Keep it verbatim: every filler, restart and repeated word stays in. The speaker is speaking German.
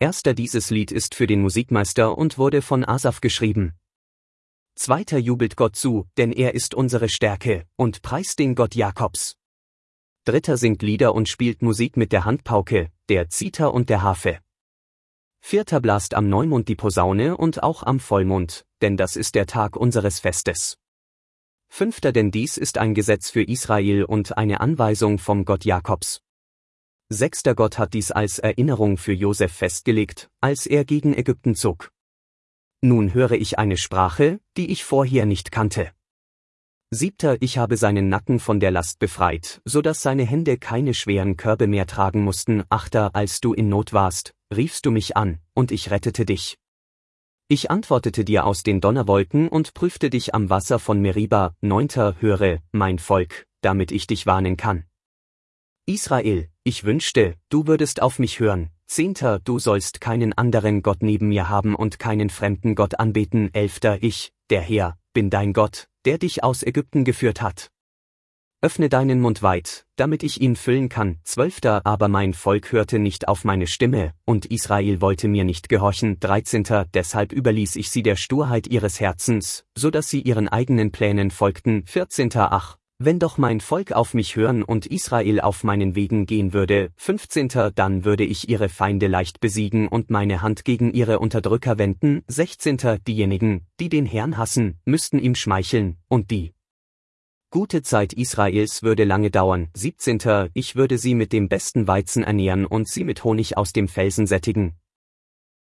Erster Dieses Lied ist für den Musikmeister und wurde von Asaf geschrieben. Zweiter Jubelt Gott zu, denn er ist unsere Stärke, und preist den Gott Jakobs. Dritter singt Lieder und spielt Musik mit der Handpauke, der Zither und der Harfe. Vierter blast am Neumond die Posaune und auch am Vollmond, denn das ist der Tag unseres Festes. Fünfter Denn dies ist ein Gesetz für Israel und eine Anweisung vom Gott Jakobs. Sechster Gott hat dies als Erinnerung für Josef festgelegt, als er gegen Ägypten zog. Nun höre ich eine Sprache, die ich vorher nicht kannte. Siebter Ich habe seinen Nacken von der Last befreit, so dass seine Hände keine schweren Körbe mehr tragen mussten. Achter Als du in Not warst, riefst du mich an, und ich rettete dich. Ich antwortete dir aus den Donnerwolken und prüfte dich am Wasser von Meriba. Neunter Höre, mein Volk, damit ich dich warnen kann. Israel, ich wünschte, du würdest auf mich hören. Zehnter Du sollst keinen anderen Gott neben mir haben und keinen fremden Gott anbeten. Elfter Ich, der Herr, bin dein Gott, der dich aus Ägypten geführt hat. Öffne deinen Mund weit, damit ich ihn füllen kann. Zwölfter Aber mein Volk hörte nicht auf meine Stimme, und Israel wollte mir nicht gehorchen. Dreizehnter Deshalb überließ ich sie der Sturheit ihres Herzens, so dass sie ihren eigenen Plänen folgten. Vierzehnter Ach, wenn doch mein Volk auf mich hören und Israel auf meinen Wegen gehen würde. Fünfzehnter Dann würde ich ihre Feinde leicht besiegen und meine Hand gegen ihre Unterdrücker wenden. Sechzehnter Diejenigen, die den Herrn hassen, müssten ihm schmeicheln, und die gute Zeit Israels würde lange dauern. Siebzehnter Ich würde sie mit dem besten Weizen ernähren und sie mit Honig aus dem Felsen sättigen.